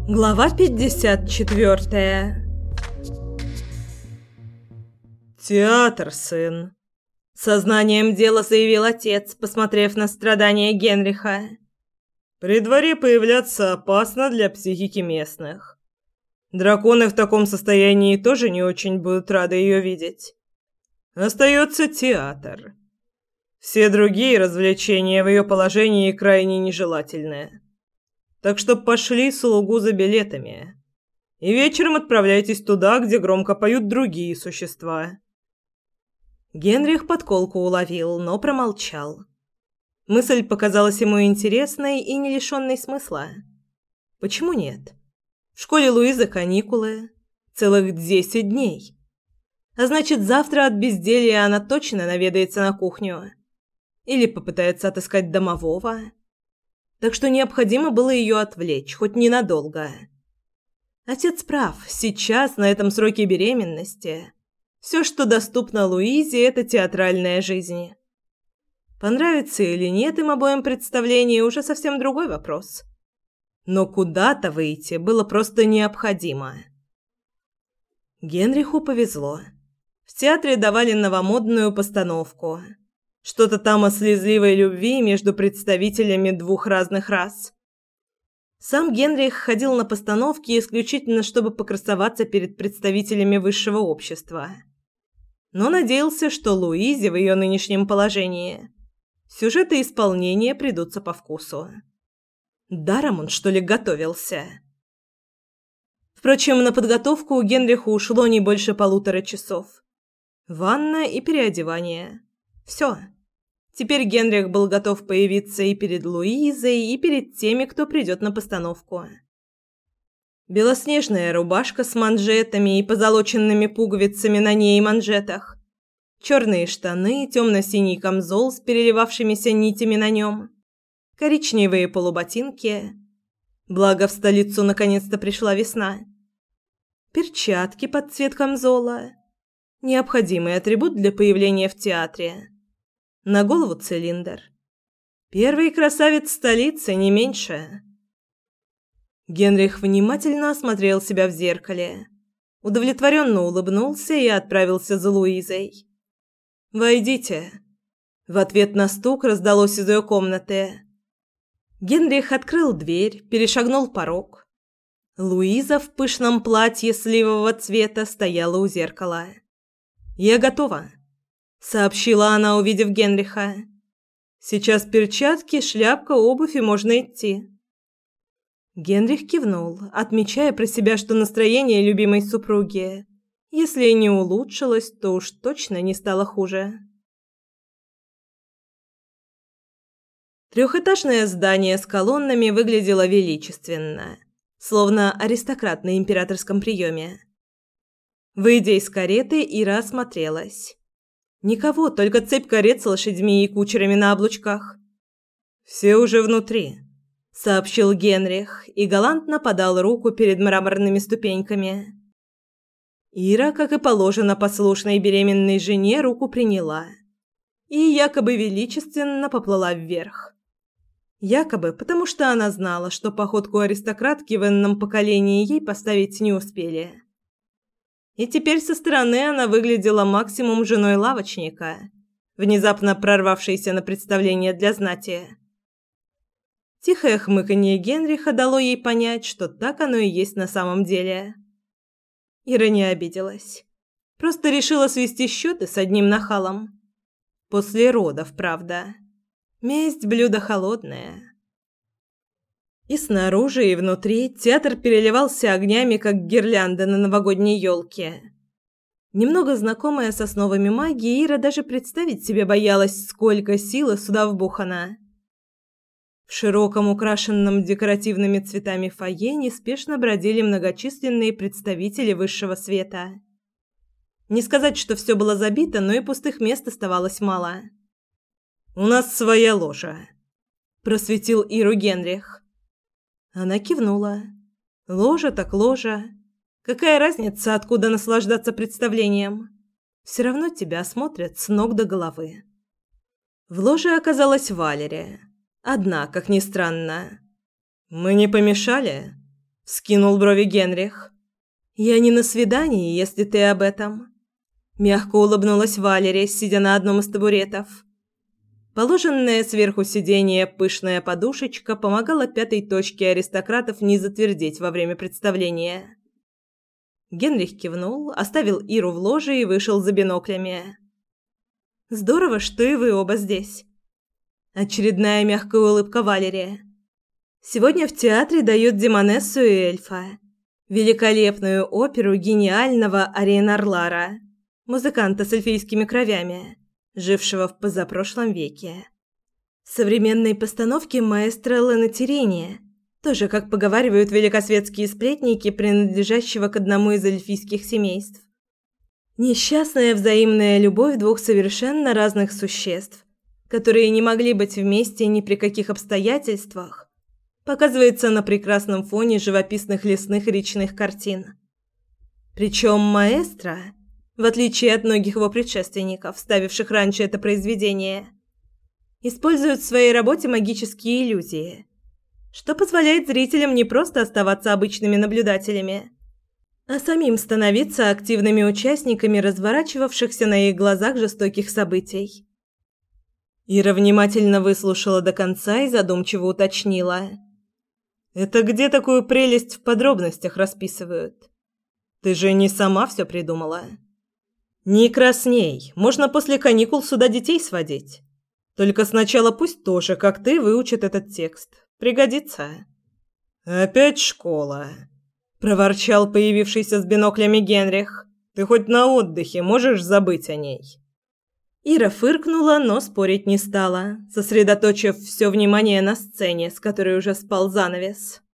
Глава 54. «Театр, сын!» — сознанием дела заявил отец, посмотрев на страдания Генриха. «При дворе появляться опасно для психики местных. Драконы в таком состоянии тоже не очень будут рады ее видеть. Остается театр. Все другие развлечения в ее положении крайне нежелательны. Так что пошли слугу за билетами. И вечером отправляйтесь туда, где громко поют другие существа». Генрих подколку уловил, но промолчал. Мысль показалась ему интересной и не лишенной смысла. Почему нет? В школе Луизы каникулы. Целых 10 дней. А значит, завтра от безделья она точно наведается на кухню. Или попытается отыскать домового. Так что необходимо было ее отвлечь, хоть ненадолго. Отец прав, сейчас, на этом сроке беременности, все, что доступно Луизе, это театральная жизнь. Понравится или нет им обоим представление, уже совсем другой вопрос. Но куда-то выйти было просто необходимо. Генриху повезло. В театре давали новомодную постановку. Что-то там о слезливой любви между представителями двух разных рас. Сам Генрих ходил на постановки исключительно, чтобы покрасоваться перед представителями высшего общества. Но надеялся, что Луизе в ее нынешнем положении сюжет и исполнение придутся по вкусу. Даром он, что ли, готовился? Впрочем, на подготовку у Генриха ушло не больше 1,5 часов. Ванна и переодевание. Все. Теперь Генрих был готов появиться и перед Луизой, и перед теми, кто придет на постановку. Белоснежная рубашка с манжетами и позолоченными пуговицами на ней и манжетах. Черные штаны, темно-синий камзол с переливавшимися нитями на нем. Коричневые полуботинки. Благо, в столицу наконец-то пришла весна. Перчатки под цвет камзола. Необходимый атрибут для появления в театре. На голову цилиндр. Первый красавец столицы, не меньше. Генрих внимательно осмотрел себя в зеркале. Удовлетворенно улыбнулся и отправился за Луизой. «Войдите». В ответ на стук раздалось из ее комнаты. Генрих открыл дверь, перешагнул порог. Луиза в пышном платье сливового цвета стояла у зеркала. «Я готова», — сообщила она, увидев Генриха. «Сейчас перчатки, шляпка, обувь и можно идти». Генрих кивнул, отмечая про себя, что настроение любимой супруги, если и не улучшилось, то уж точно не стало хуже. Трехэтажное здание с колоннами выглядело величественно, словно аристократ на императорском приеме. Выйдя из кареты, Ира осмотрелась. Никого, только цепь карет с лошадьми и кучерами на облучках. «Все уже внутри», — сообщил Генрих и галантно подал руку перед мраморными ступеньками. Ира, как и положено послушной беременной жене, руку приняла и якобы величественно поплыла вверх. Якобы, потому что она знала, что походку аристократки в энном поколении ей поставить не успели. И теперь со стороны она выглядела максимум женой лавочника, внезапно прорвавшейся на представление для знати. Тихое хмыканье Генриха дало ей понять, что так оно и есть на самом деле. Ира не обиделась. Просто решила свести счеты с одним нахалом. После родов, правда. Месть – блюдо холодное. И снаружи, и внутри театр переливался огнями, как гирлянда на новогодней елке. Немного знакомая с основами магии, Ира даже представить себе боялась, сколько силы сюда вбухано. В широком, украшенном декоративными цветами фойе неспешно бродили многочисленные представители высшего света. Не сказать, что все было забито, но и пустых мест оставалось мало. «У нас своя ложа», – просветил Иру Генрих. Она кивнула. Ложа так ложа. Какая разница, откуда наслаждаться представлением? Все равно тебя осмотрят с ног до головы. В ложе оказалась Валерия. Одна, как ни странно. «Мы не помешали?» – Вскинул брови Генрих. «Я не на свидании, если ты об этом». Мягко улыбнулась Валерия, сидя на одном из табуретов. Положенная сверху сиденья пышная подушечка помогала пятой точке аристократов не затвердеть во время представления. Генрих кивнул, оставил Иру в ложе и вышел за биноклями. «Здорово, что и вы оба здесь». Очередная мягкая улыбка Валерия. «Сегодня в театре дают Демонессу и эльфа. Великолепную оперу гениального Ариена Арлара, музыканта с эльфийскими кровями, жившего в позапрошлом веке. В современной постановке маэстро Ленатерения, тоже, как поговаривают великосветские сплетники, принадлежащего к одному из эльфийских семейств. Несчастная взаимная любовь двух совершенно разных существ, которые не могли быть вместе ни при каких обстоятельствах, показывается на прекрасном фоне живописных лесных и речных картин. Причем маэстро, в отличие от многих его предшественников, ставивших раньше это произведение, использует в своей работе магические иллюзии, что позволяет зрителям не просто оставаться обычными наблюдателями, а самим становиться активными участниками разворачивавшихся на их глазах жестоких событий. Ира внимательно выслушала до конца и задумчиво уточнила: «Это где такую прелесть в подробностях расписывают? Ты же не сама все придумала?» «Не красней, можно после каникул сюда детей сводить. Только сначала пусть тоже, как ты, выучат этот текст. Пригодится». «Опять школа», – проворчал появившийся с биноклями Генрих. «Ты хоть на отдыхе можешь забыть о ней?» Ира фыркнула, но спорить не стала, сосредоточив все внимание на сцене, с которой уже спал занавес.